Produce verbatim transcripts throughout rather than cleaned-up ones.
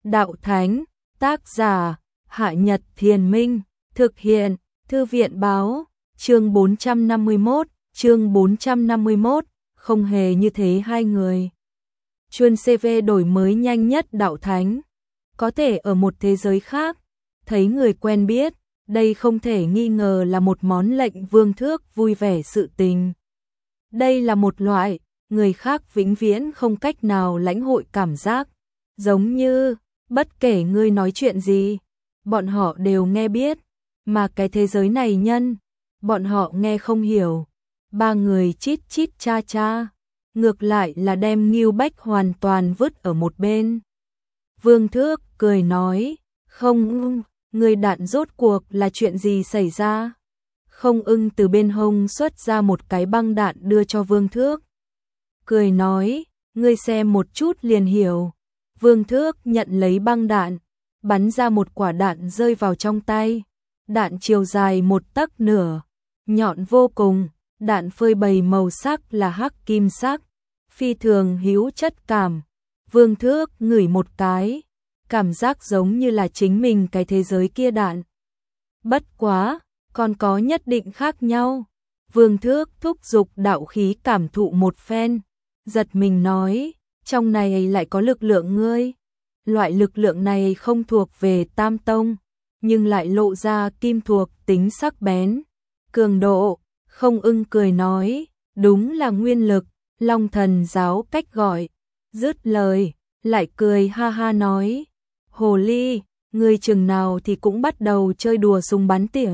đạo thánh, tác giả, Hạ Nhật Thiền Minh, thực hiện, Thư viện báo, chương bốn trăm năm mươi mốt, chương bốn trăm năm mươi mốt, không hề như thế hai người. Chuyên xê vê đổi mới nhanh nhất đạo thánh, có thể ở một thế giới khác, thấy người quen biết, đây không thể nghi ngờ là một món lệnh vương thước vui vẻ sự tình. Đây là một loại, người khác vĩnh viễn không cách nào lãnh hội cảm giác, giống như, bất kể ngươi nói chuyện gì, bọn họ đều nghe biết, mà cái thế giới này nhân, bọn họ nghe không hiểu. Ba người chít chít cha cha, ngược lại là đem Ngưu Bách hoàn toàn vứt ở một bên. Vương Thước cười nói, không ưng, người đạn rốt cuộc là chuyện gì xảy ra? Không ưng từ bên hông xuất ra một cái băng đạn đưa cho Vương Thước. Cười nói, ngươi xem một chút liền hiểu. Vương Thước nhận lấy băng đạn, bắn ra một quả đạn rơi vào trong tay. Đạn chiều dài một tấc nửa, nhọn vô cùng, đạn phơi bày màu sắc là hắc kim sắc, phi thường hữu chất cảm. Vương Thước ngửi một cái, cảm giác giống như là chính mình cái thế giới kia đạn. Bất quá, còn có nhất định khác nhau. Vương Thước thúc giục đạo khí cảm thụ một phen, giật mình nói, trong này lại có lực lượng ngươi. Loại lực lượng này không thuộc về Tam Tông, nhưng lại lộ ra kim thuộc tính sắc bén, cường độ. Không ưng cười nói, đúng là nguyên lực, Long Thần giáo cách gọi. Dứt lời, lại cười ha ha nói, hồ ly, ngươi chừng nào thì cũng bắt đầu chơi đùa súng bắn tỉa.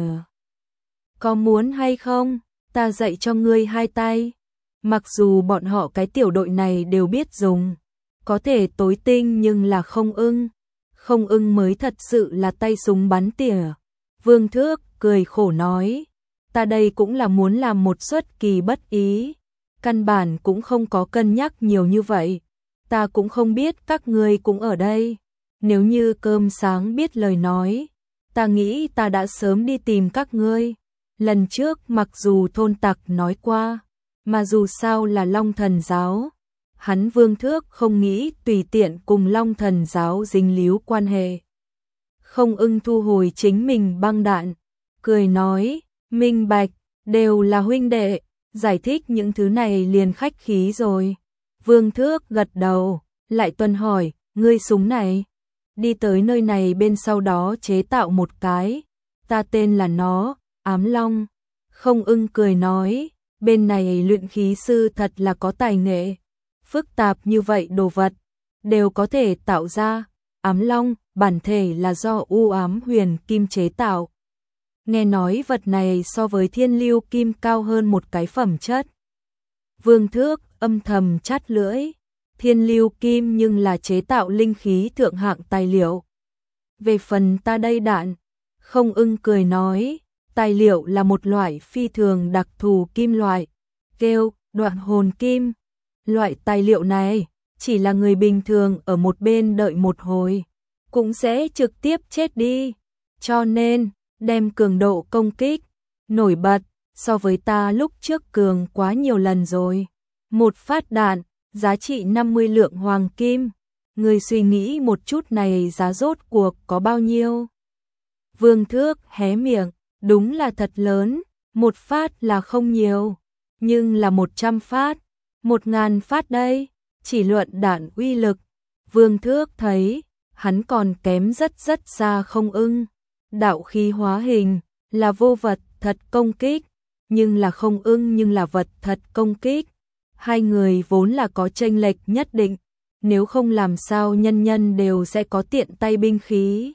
Có muốn hay không, ta dạy cho ngươi hai tay. Mặc dù bọn họ cái tiểu đội này đều biết dùng, có thể tối tinh nhưng là không ưng. Không ưng mới thật sự là tay súng bắn tỉa. Vương Thước cười khổ nói, ta đây cũng là muốn làm một xuất kỳ bất ý. Căn bản cũng không có cân nhắc nhiều như vậy. Ta cũng không biết các ngươi cũng ở đây. Nếu như cơm sáng biết lời nói, ta nghĩ ta đã sớm đi tìm các ngươi. Lần trước mặc dù thôn tặc nói qua, mà dù sao là Long Thần giáo, hắn Vương Thước không nghĩ tùy tiện cùng Long Thần giáo dính líu quan hệ. Không ưng thu hồi chính mình băng đạn, cười nói, minh bạch, đều là huynh đệ, giải thích những thứ này liền khách khí rồi. Vương Thước gật đầu, lại tuần hỏi, ngươi súng này, đi tới nơi này bên sau đó chế tạo một cái, ta tên là nó, Ám Long. Không ưng cười nói, bên này luyện khí sư thật là có tài nghệ, phức tạp như vậy đồ vật, đều có thể tạo ra. Ám Long, bản thể là do u ám huyền kim chế tạo. Nghe nói vật này so với thiên lưu kim cao hơn một cái phẩm chất. Vương Thước âm thầm chát lưỡi, thiên lưu kim nhưng là chế tạo linh khí thượng hạng tài liệu. Về phần ta đây đạn, không ưng cười nói, tài liệu là một loại phi thường đặc thù kim loại, kêu đoạn hồn kim. Loại tài liệu này, chỉ là người bình thường ở một bên đợi một hồi, cũng sẽ trực tiếp chết đi. Cho nên, đem cường độ công kích, nổi bật, so với ta lúc trước cường quá nhiều lần rồi. Một phát đạn, giá trị năm mươi lượng hoàng kim. Người suy nghĩ một chút này giá rốt cuộc có bao nhiêu? Vương Thước hé miệng, đúng là thật lớn, một phát là không nhiều, nhưng là một trăm phát, một ngàn phát đây, chỉ luận đạn uy lực. Vương Thước thấy, hắn còn kém rất rất xa không ưng. Đạo khí hóa hình, là vô vật thật công kích, nhưng là không ưng nhưng là vật thật công kích. Hai người vốn là có chênh lệch nhất định, nếu không làm sao nhân nhân đều sẽ có tiện tay binh khí.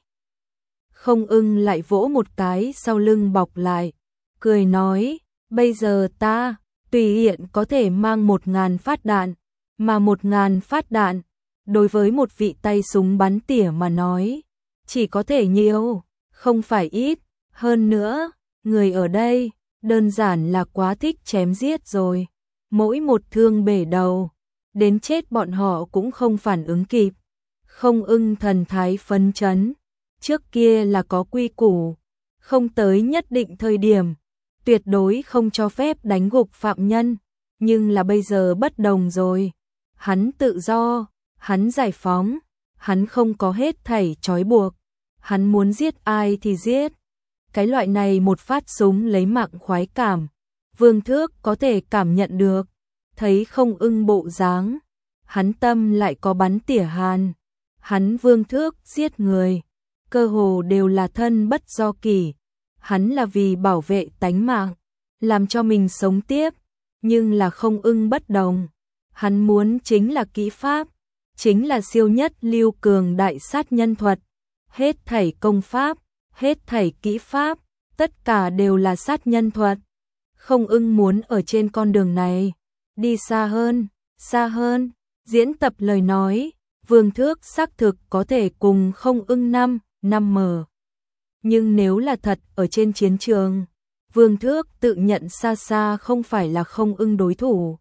Không ưng lại vỗ một cái sau lưng bọc lại, cười nói, bây giờ ta, tùy hiện có thể mang một ngàn phát đạn, mà một ngàn phát đạn, đối với một vị tay súng bắn tỉa mà nói, chỉ có thể nhiều, không phải ít. Hơn nữa, người ở đây, đơn giản là quá thích chém giết rồi. Mỗi một thương bể đầu, đến chết bọn họ cũng không phản ứng kịp. Không ưng thần thái phấn chấn, trước kia là có quy củ, không tới nhất định thời điểm, tuyệt đối không cho phép đánh gục phạm nhân, nhưng là bây giờ bất đồng rồi. Hắn tự do, hắn giải phóng, hắn không có hết thảy trói buộc, hắn muốn giết ai thì giết. Cái loại này một phát súng lấy mạng khoái cảm, Vương Thước có thể cảm nhận được, thấy Không Ưng bộ dáng, hắn tâm lại có bắn tỉa hàn. Hắn Vương Thước giết người, cơ hồ đều là thân bất do kỷ, hắn là vì bảo vệ tánh mạng, làm cho mình sống tiếp, nhưng là Không Ưng bất đồng, hắn muốn chính là kỹ pháp, chính là siêu nhất lưu cường đại sát nhân thuật, hết thảy công pháp, hết thảy kỹ pháp, tất cả đều là sát nhân thuật. Không Ưng muốn ở trên con đường này đi xa hơn, xa hơn. Diễn tập lời nói, Vương Thước xác thực có thể cùng Không Ưng năm, năm mở. Nhưng nếu là thật ở trên chiến trường, Vương Thước tự nhận xa xa không phải là Không Ưng đối thủ.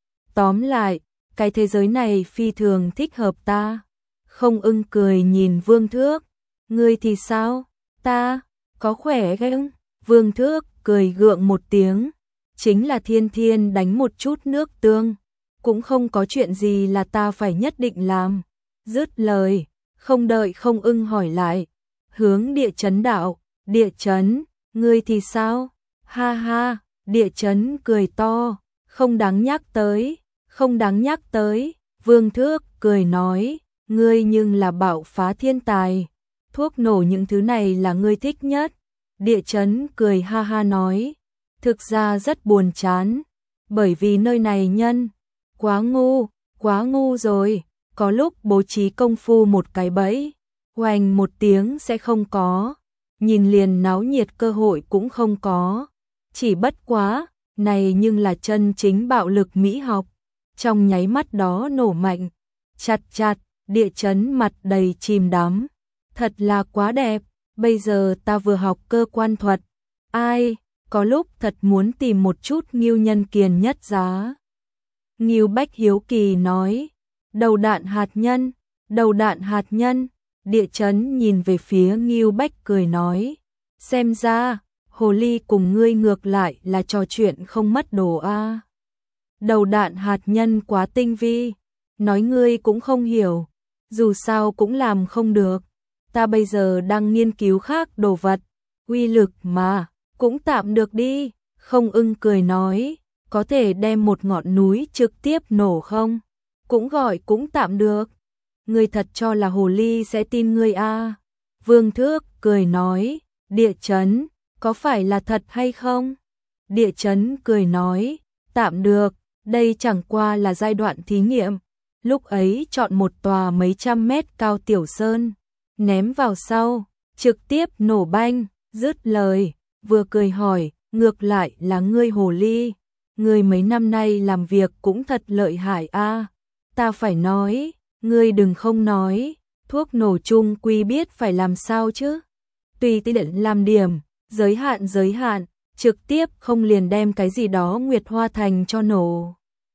Tóm lại, cái thế giới này phi thường thích hợp ta. Không Ưng cười nhìn Vương Thước, ngươi thì sao? Ta, có khỏe không? Vương Thước cười gượng một tiếng, chính là thiên thiên đánh một chút nước tương, cũng không có chuyện gì là ta phải nhất định làm. Dứt lời, không đợi Không Ưng hỏi lại, hướng địa chấn đạo, địa chấn, ngươi thì sao? Ha ha, địa chấn cười to, không đáng nhắc tới, không đáng nhắc tới. Vương Thước cười nói, ngươi nhưng là bạo phá thiên tài, thuốc nổ những thứ này là ngươi thích nhất. Địa chấn cười ha ha nói, thực ra rất buồn chán, bởi vì nơi này nhân quá ngu, quá ngu rồi, có lúc bố trí công phu một cái bẫy, oanh một tiếng sẽ không có, nhìn liền náo nhiệt cơ hội cũng không có, chỉ bất quá, này nhưng là chân chính bạo lực mỹ học, trong nháy mắt đó nổ mạnh, chặt chặt, địa chấn mặt đầy chìm đắm, thật là quá đẹp, bây giờ ta vừa học cơ quan thuật, ai, có lúc thật muốn tìm một chút Ngưu Nhân Kiền nhất giá. Ngưu Bách hiếu kỳ nói, đầu đạn hạt nhân, đầu đạn hạt nhân, địa chấn nhìn về phía Ngưu Bách cười nói, xem ra, hồ ly cùng ngươi ngược lại là trò chuyện không mất đồ a. Đầu đạn hạt nhân quá tinh vi, nói ngươi cũng không hiểu, dù sao cũng làm không được, ta bây giờ đang nghiên cứu khác đồ vật, uy lực mà, cũng tạm được đi. Không Ưng cười nói, có thể đem một ngọn núi trực tiếp nổ không? Cũng gọi cũng tạm được. Ngươi thật cho là hồ ly sẽ tin ngươi a? Vương Thước cười nói, địa chấn, có phải là thật hay không? Địa chấn cười nói, tạm được, đây chẳng qua là giai đoạn thí nghiệm. Lúc ấy chọn một tòa mấy trăm mét cao tiểu sơn, ném vào sau, trực tiếp nổ banh, dứt lời, vừa cười hỏi, ngược lại là ngươi hồ ly, ngươi mấy năm nay làm việc cũng thật lợi hại a. Ta phải nói, ngươi đừng không nói, thuốc nổ chung quy biết phải làm sao chứ. Tùy tiện làm điểm, giới hạn giới hạn, trực tiếp không liền đem cái gì đó Nguyệt Hoa Thành cho nổ.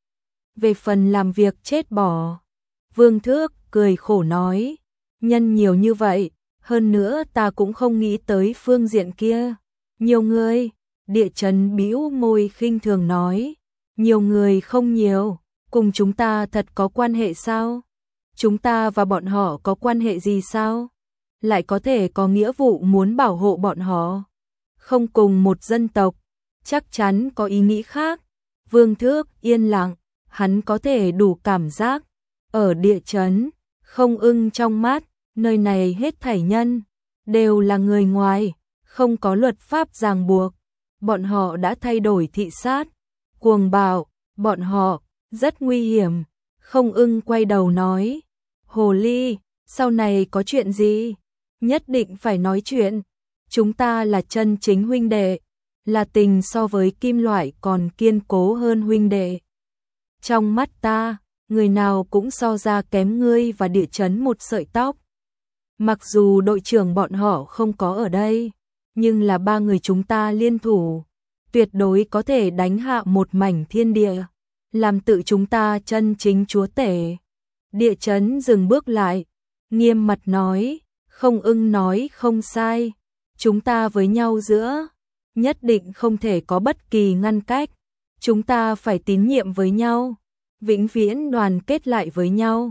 Về phần làm việc chết bỏ, Vương Thước cười khổ nói, nhân nhiều như vậy, hơn nữa ta cũng không nghĩ tới phương diện kia. Nhiều người, địa chấn bĩu môi khinh thường nói, nhiều người không nhiều, cùng chúng ta thật có quan hệ sao? Chúng ta và bọn họ có quan hệ gì sao? Lại có thể có nghĩa vụ muốn bảo hộ bọn họ? Không cùng một dân tộc, chắc chắn có ý nghĩ khác. Vương Thước yên lặng, hắn có thể đủ cảm giác, ở địa chấn, Không Ưng trong mắt, nơi này hết thảy nhân, đều là người ngoài, không có luật pháp ràng buộc, bọn họ đã thay đổi thị sát, cuồng bạo, bọn họ, rất nguy hiểm. Không Ưng quay đầu nói, hồ ly, sau này có chuyện gì? Nhất định phải nói chuyện, chúng ta là chân chính huynh đệ, là tình so với kim loại còn kiên cố hơn huynh đệ. Trong mắt ta, người nào cũng so ra kém ngươi và địa chấn một sợi tóc. Mặc dù đội trưởng bọn họ không có ở đây, nhưng là ba người chúng ta liên thủ, tuyệt đối có thể đánh hạ một mảnh thiên địa, làm tự chúng ta chân chính chúa tể. Địa chấn dừng bước lại, nghiêm mặt nói, Không Ưng nói không sai, chúng ta với nhau giữa, nhất định không thể có bất kỳ ngăn cách, chúng ta phải tín nhiệm với nhau, vĩnh viễn đoàn kết lại với nhau.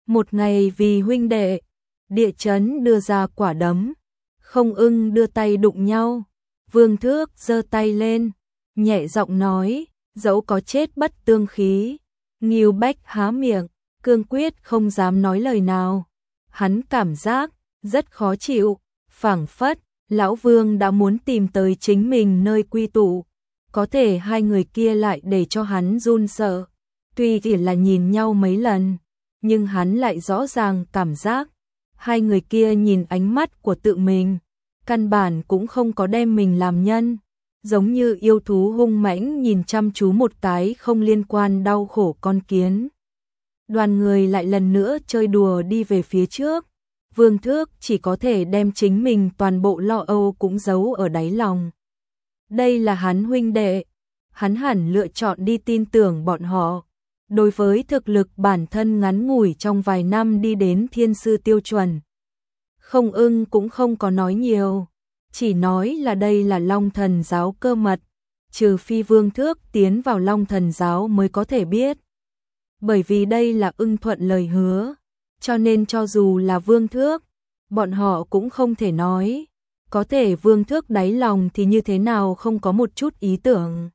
Một ngày vì huynh đệ, Địa Chấn đưa ra quả đấm, Không Ưng đưa tay đụng nhau, Vương Thước giơ tay lên, nhẹ giọng nói, dẫu có chết bất tương khí. Ngưu Bách há miệng, cương quyết không dám nói lời nào. Hắn cảm giác rất khó chịu, phảng phất lão Vương đã muốn tìm tới chính mình nơi quy tụ, có thể hai người kia lại để cho hắn run sợ. Tuy chỉ là nhìn nhau mấy lần, nhưng hắn lại rõ ràng cảm giác hai người kia nhìn ánh mắt của tự mình, căn bản cũng không có đem mình làm nhân, giống như yêu thú hung mãnh nhìn chăm chú một cái không liên quan đau khổ con kiến. Đoàn người lại lần nữa chơi đùa đi về phía trước, Vương Thước chỉ có thể đem chính mình toàn bộ lo âu cũng giấu ở đáy lòng. Đây là hắn huynh đệ, hắn hẳn lựa chọn đi tin tưởng bọn họ. Đối với thực lực bản thân ngắn ngủi trong vài năm đi đến thiên sư tiêu chuẩn, Không Ưng cũng không có nói nhiều, chỉ nói là đây là Long Thần giáo cơ mật, trừ phi Vương Thước tiến vào Long Thần giáo mới có thể biết. Bởi vì đây là ưng thuận lời hứa, cho nên cho dù là Vương Thước, bọn họ cũng không thể nói. Có thể Vương Thước đáy lòng thì như thế nào không có một chút ý tưởng.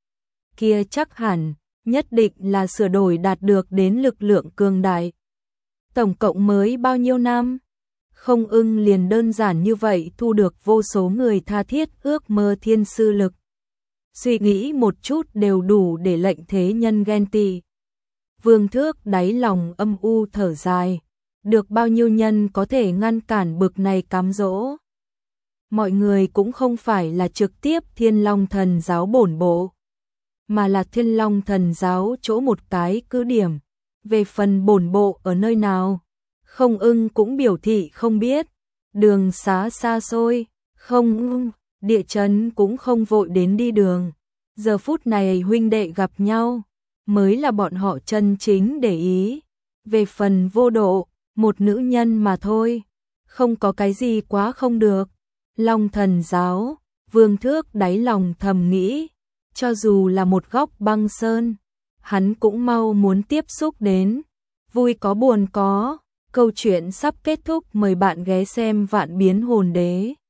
Kia chắc hẳn, nhất định là sửa đổi đạt được đến lực lượng cường đại. Tổng cộng mới bao nhiêu năm? Không Ưng liền đơn giản như vậy thu được vô số người tha thiết ước mơ thiên sư lực. Suy nghĩ một chút đều đủ để lệnh thế nhân ghen tị. Vương Thước đáy lòng âm u thở dài, được bao nhiêu nhân có thể ngăn cản bực này cám dỗ. Mọi người cũng không phải là trực tiếp Thiên Long Thần giáo bổn bộ, mà là Thiên Long Thần giáo chỗ một cái cứ điểm. Về phần bổn bộ ở nơi nào, Không Ưng cũng biểu thị không biết. Đường xá xa xôi, Không Ưng, Địa Chấn cũng không vội đến đi đường. Giờ phút này huynh đệ gặp nhau, mới là bọn họ chân chính để ý. Về phần Vô Độ, một nữ nhân mà thôi, không có cái gì quá không được. Long Thần giáo, Vương Thước đáy lòng thầm nghĩ, cho dù là một góc băng sơn, hắn cũng mau muốn tiếp xúc đến. Vui có buồn có, câu chuyện sắp kết thúc, mời bạn ghé xem Vạn Biến Hồn Đế.